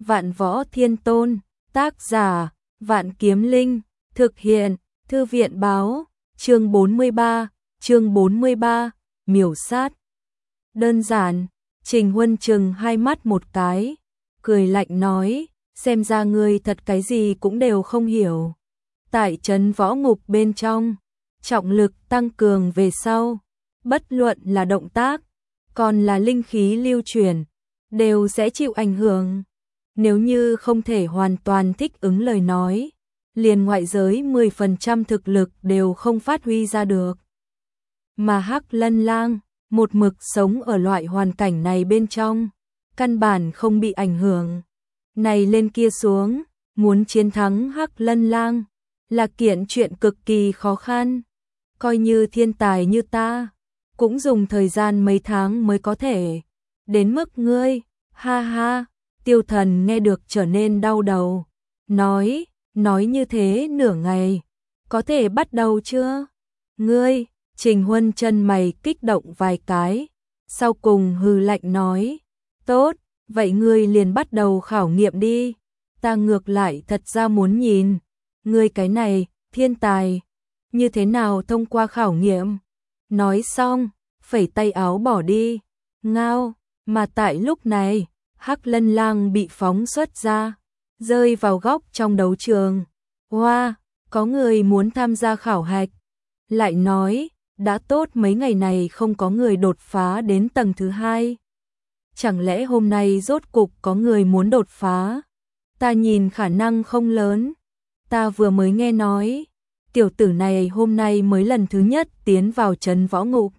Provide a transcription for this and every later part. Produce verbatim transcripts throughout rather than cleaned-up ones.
Vạn Võ Thiên Tôn, tác giả, Vạn Kiếm Linh, thực hiện, Thư viện báo, chương bốn mươi ba, chương bốn mươi ba, miểu sát. Đơn giản, Trình Huân chừng hai mắt một cái, cười lạnh nói, xem ra ngươi thật cái gì cũng đều không hiểu. Tại trấn võ ngục bên trong, trọng lực tăng cường về sau, bất luận là động tác, còn là linh khí lưu chuyển, đều sẽ chịu ảnh hưởng. Nếu như không thể hoàn toàn thích ứng lời nói, liền ngoại giới mười phần trăm thực lực đều không phát huy ra được. Mà Hắc Lân Lang, một mực sống ở loại hoàn cảnh này bên trong, căn bản không bị ảnh hưởng. Này lên kia xuống, muốn chiến thắng Hắc Lân Lang, là kiện chuyện cực kỳ khó khăn. Coi như thiên tài như ta, cũng dùng thời gian mấy tháng mới có thể. Đến mức ngươi, ha ha, Tiêu Thần nghe được trở nên đau đầu. Nói, nói như thế nửa ngày, có thể bắt đầu chưa? Ngươi, Trình Huân chân mày kích động vài cái, sau cùng hừ lạnh nói, tốt, vậy ngươi liền bắt đầu khảo nghiệm đi. Ta ngược lại thật ra muốn nhìn, ngươi cái này, thiên tài, như thế nào thông qua khảo nghiệm. Nói xong, phẩy tay áo bỏ đi, ngao, mà tại lúc này, Hắc Lân Lang bị phóng xuất ra, rơi vào góc trong đấu trường. Hoa, wow, có người muốn tham gia khảo hạch. Lại nói, đã tốt mấy ngày này không có người đột phá đến tầng thứ hai. Chẳng lẽ hôm nay rốt cục có người muốn đột phá? Ta nhìn khả năng không lớn. Ta vừa mới nghe nói, tiểu tử này hôm nay mới lần thứ nhất tiến vào trấn võ ngục.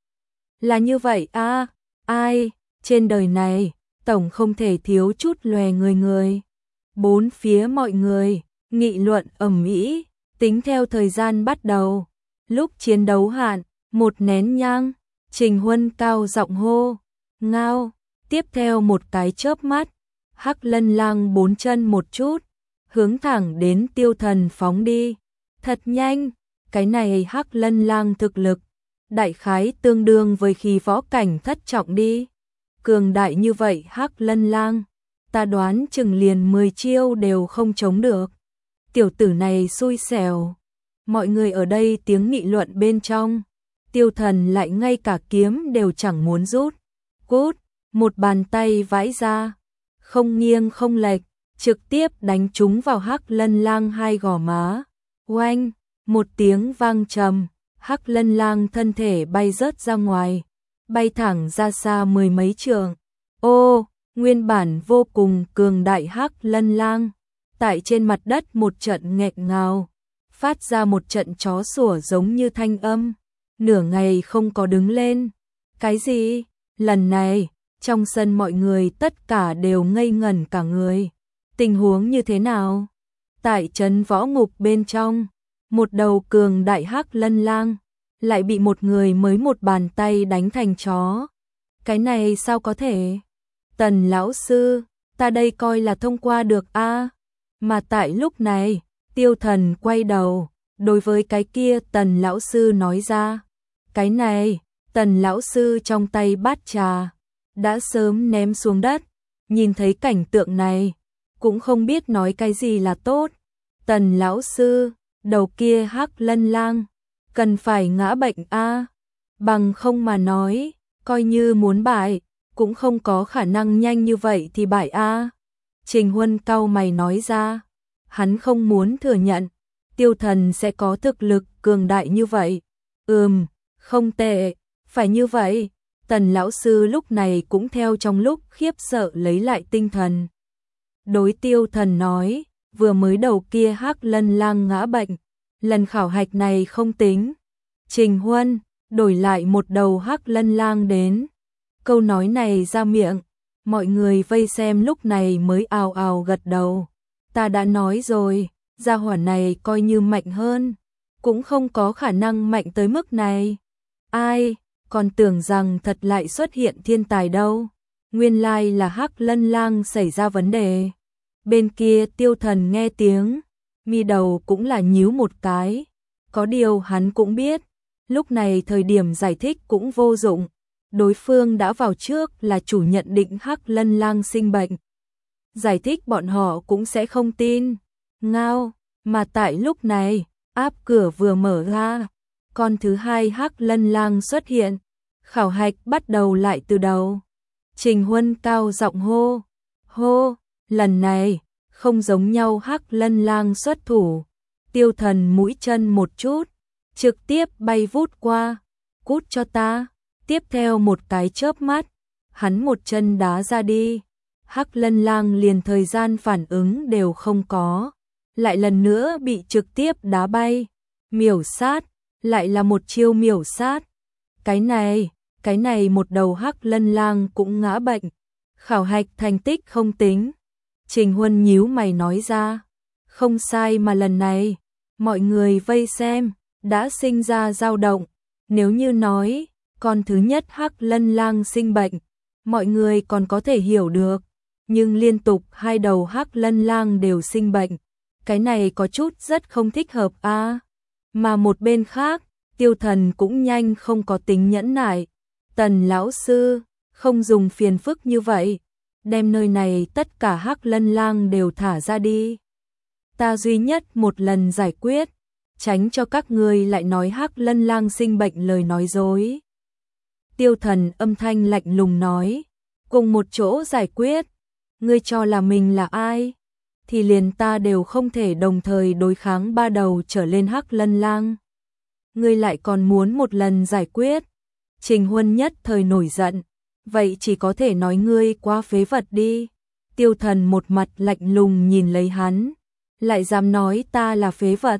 Là như vậy à, ai, trên đời này, tổng không thể thiếu chút lòe người người. Bốn phía mọi người, nghị luận ầm ĩ, tính theo thời gian bắt đầu. Lúc chiến đấu hạn, một nén nhang, Trình Huân cao giọng hô, ngao, tiếp theo một cái chớp mắt, Hắc Lân Lang bốn chân một chút, hướng thẳng đến Tiêu Thần phóng đi. Thật nhanh, cái này Hắc Lân Lang thực lực, đại khái tương đương với khí võ cảnh thất trọng đi. Cường đại như vậy Hắc Lân Lang, ta đoán chừng liền mười chiêu đều không chống được. Tiểu tử này xui xẻo. Mọi người ở đây tiếng nghị luận bên trong, Tiêu Thần lại ngay cả kiếm đều chẳng muốn rút. Cút, một bàn tay vãi ra, không nghiêng không lệch, trực tiếp đánh trúng vào Hắc Lân Lang hai gò má. Oanh, một tiếng vang trầm, Hắc Lân Lang thân thể bay rớt ra ngoài, bay thẳng ra xa mười mấy trượng. Ô, nguyên bản vô cùng cường đại Hắc Lân Lang, tại trên mặt đất một trận nghẹn ngào, phát ra một trận chó sủa giống như thanh âm, nửa ngày không có đứng lên. Cái gì? Lần này, trong sân mọi người tất cả đều ngây ngẩn cả người. Tình huống như thế nào? Tại trấn võ ngục bên trong, một đầu cường đại Hắc Lân Lang lại bị một người mới một bàn tay đánh thành chó. Cái này sao có thể? Tần lão sư, ta đây coi là thông qua được a. À? Mà tại lúc này, Tiêu Thần quay đầu, đối với cái kia Tần lão sư nói ra, cái này, Tần lão sư trong tay bát trà đã sớm ném xuống đất, nhìn thấy cảnh tượng này, cũng không biết nói cái gì là tốt. Tần lão sư, đầu kia Hắc Lân Lang cần phải ngã bệnh a, à? Bằng không mà nói, coi như muốn bại, cũng không có khả năng nhanh như vậy thì bại a. À? Trình Huân cau mày nói ra, hắn không muốn thừa nhận, Tiêu Thần sẽ có thực lực cường đại như vậy. Ừm, không tệ, phải như vậy. Tần lão sư lúc này cũng theo trong lúc khiếp sợ lấy lại tinh thần. Đối Tiêu Thần nói, vừa mới đầu kia Hắc Lân Lang ngã bệnh, lần khảo hạch này không tính. Trình Huân, đổi lại một đầu Hắc Lân Lang đến. Câu nói này ra miệng, mọi người vây xem lúc này mới ào ào gật đầu. Ta đã nói rồi, gia hỏa này coi như mạnh hơn, cũng không có khả năng mạnh tới mức này. Ai, còn tưởng rằng thật lại xuất hiện thiên tài đâu. Nguyên lai là Hắc Lân Lang xảy ra vấn đề. Bên kia Tiêu Thần nghe tiếng, mi đầu cũng là nhíu một cái. Có điều hắn cũng biết, lúc này thời điểm giải thích cũng vô dụng. Đối phương đã vào trước là chủ nhận định Hắc Lân Lang sinh bệnh. giải thích bọn họ cũng sẽ không tin. Ngao, mà tại lúc này, áp cửa vừa mở ra, con thứ hai Hắc Lân Lang xuất hiện, khảo hạch bắt đầu lại từ đầu. Trình Huân cao giọng hô, hô, lần này, không giống nhau. Hắc Lân Lang xuất thủ, Tiêu Thần mũi chân một chút, trực tiếp bay vút qua, cút cho ta. Tiếp theo một cái chớp mắt, hắn một chân đá ra đi, Hắc Lân Lang liền thời gian phản ứng đều không có, lại lần nữa bị trực tiếp đá bay. Miểu sát, lại là một chiêu miểu sát. Cái này, cái này một đầu Hắc Lân Lang cũng ngã bệnh. Khảo hạch thành tích không tính. Trình Huân nhíu mày nói ra, không sai mà lần này, mọi người vây xem, đã sinh ra dao động. Nếu như nói, con thứ nhất Hắc Lân Lang sinh bệnh, mọi người còn có thể hiểu được, nhưng liên tục hai đầu Hắc Lân Lang đều sinh bệnh, cái này có chút rất không thích hợp a. À. Mà một bên khác, Tiêu Thần cũng nhanh không có tính nhẫn nại. Tần lão sư, không dùng phiền phức như vậy, đem nơi này tất cả Hắc Lân Lang đều thả ra đi. Ta duy nhất một lần giải quyết, tránh cho các ngươi lại nói Hắc Lân Lang sinh bệnh lời nói dối. Tiêu Thần âm thanh lạnh lùng nói, cùng một chỗ giải quyết, ngươi cho là mình là ai? Thì liền ta đều không thể đồng thời đối kháng ba đầu trở lên Hắc Lân Lang. Ngươi lại còn muốn một lần giải quyết? Trình Huân nhất thời nổi giận, vậy chỉ có thể nói ngươi quá phế vật đi. Tiêu Thần một mặt lạnh lùng nhìn lấy hắn, lại dám nói ta là phế vật.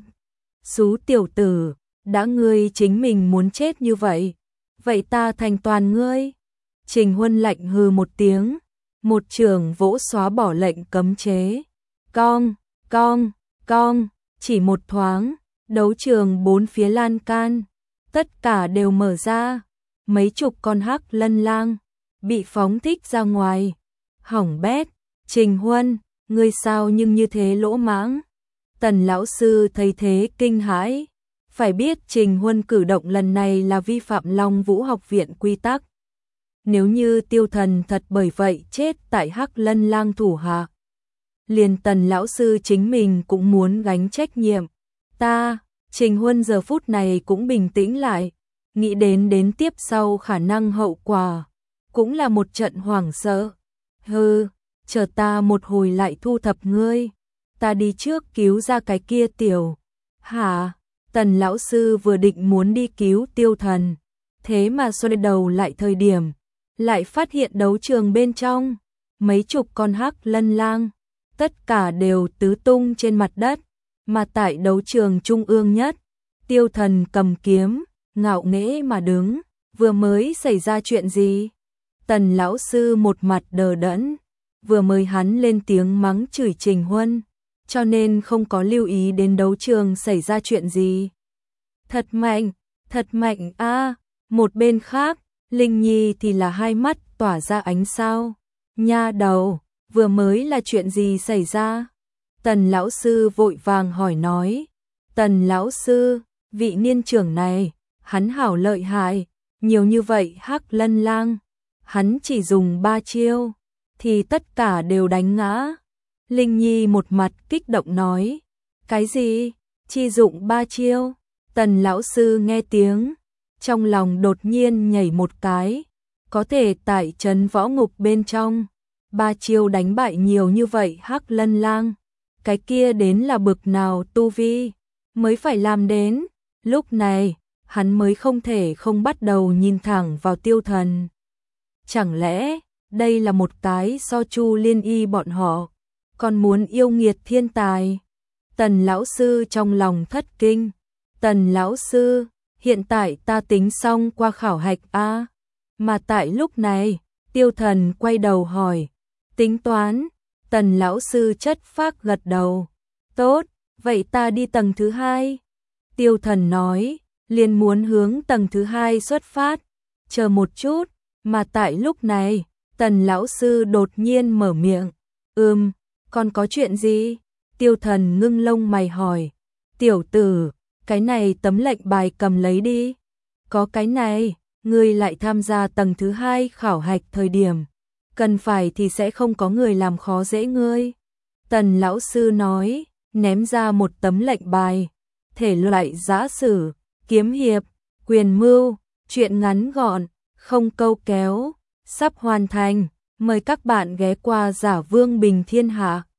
Xú tiểu tử, đã ngươi chính mình muốn chết như vậy, vậy ta thành toàn ngươi. Trình Huân lạnh hừ một tiếng, một trường vỗ xóa bỏ lệnh cấm chế. Cong, cong, cong, chỉ một thoáng, đấu trường bốn phía lan can, tất cả đều mở ra, mấy chục con Hắc Lân Lang bị phóng thích ra ngoài. Hỏng bét, Trình Huân, ngươi sao nhưng như thế lỗ mãng? Tần lão sư thấy thế kinh hãi, phải biết Trình Huân cử động lần này là vi phạm Long Vũ học viện quy tắc. Nếu như Tiêu Thần thật bởi vậy chết tại Hắc Lân Lang thủ hạ, liền Tần lão sư chính mình cũng muốn gánh trách nhiệm. Ta, Trình Huân giờ phút này cũng bình tĩnh lại, nghĩ đến đến tiếp sau khả năng hậu quả, cũng là một trận hoảng sợ. Hừ, chờ ta một hồi lại thu thập ngươi, ta đi trước cứu ra cái kia tiểu. Hả? Tần lão sư vừa định muốn đi cứu Tiêu Thần, thế mà xoay đầu lại thời điểm, lại phát hiện đấu trường bên trong, mấy chục con Hắc Lân Lang, tất cả đều tứ tung trên mặt đất, mà tại đấu trường trung ương nhất, Tiêu Thần cầm kiếm, ngạo nghễ mà đứng, vừa mới xảy ra chuyện gì? Tần lão sư một mặt đờ đẫn, vừa mới hắn lên tiếng mắng chửi Trình Huân, cho nên không có lưu ý đến đấu trường xảy ra chuyện gì. Thật mạnh, thật mạnh a. À. Một bên khác, Linh Nhi thì là hai mắt tỏa ra ánh sao. Nha đầu, vừa mới là chuyện gì xảy ra? Tần lão sư vội vàng hỏi nói. Tần lão sư, vị niên trưởng này, hắn hảo lợi hại, nhiều như vậy Hắc Lân Lang, hắn chỉ dùng ba chiêu, thì tất cả đều đánh ngã. Linh Nhi một mặt kích động nói. Cái gì? Chỉ dụng ba chiêu? Tần lão sư nghe tiếng, trong lòng đột nhiên nhảy một cái, có thể tại trấn võ ngục bên trong, ba chiêu đánh bại nhiều như vậy Hắc Lân Lang, cái kia đến là bực nào tu vi mới phải làm đến. Lúc này, hắn mới không thể không bắt đầu nhìn thẳng vào Tiêu Thần. Chẳng lẽ, đây là một cái so Chu Liên Y bọn họ còn muốn yêu nghiệt thiên tài? Tần lão sư trong lòng thất kinh. Tần lão sư, hiện tại ta tính xong qua khảo hạch a. Mà tại lúc này, Tiêu Thần quay đầu hỏi, tính toán? Tần lão sư chất phác gật đầu. Tốt, vậy ta đi tầng thứ hai. Tiêu Thần nói, liền muốn hướng tầng thứ hai xuất phát. Chờ một chút, mà tại lúc này, Tần lão sư đột nhiên mở miệng. Ừm, còn có chuyện gì? Tiêu Thần ngưng lông mày hỏi. Tiểu tử, cái này tấm lệnh bài cầm lấy đi. Có cái này, ngươi lại tham gia tầng thứ hai khảo hạch thời điểm, cần phải thì sẽ không có người làm khó dễ ngươi. Tần lão sư nói, ném ra một tấm lệnh bài, thể loại giã sử, kiếm hiệp, quyền mưu, truyện ngắn gọn, không câu kéo, sắp hoàn thành, mời các bạn ghé qua Giả Vương Bình Thiên Hạ.